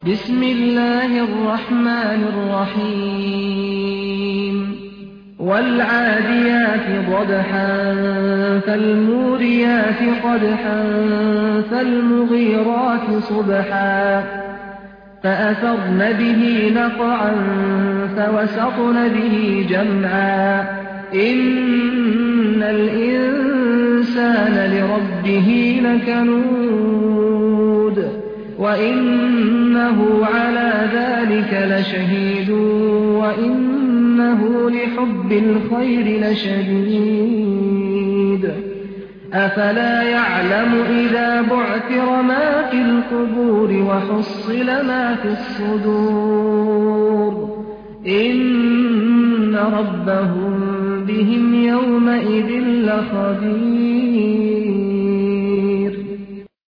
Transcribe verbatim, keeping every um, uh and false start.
بسم الله الرحمن الرحيم والعاديات ضبحا فالموريات قدحا فالمغيرات صبحا فأثرن به نقعا فوسطن به جمعا إن الإنسان لربه لكنود وإنه على ذلك لشهيد وإنه لحب الخير لشديد أفلا يعلم إذا بعثر ما في القبور وحصل ما في الصدور إن ربهم بهم يومئذ لخبير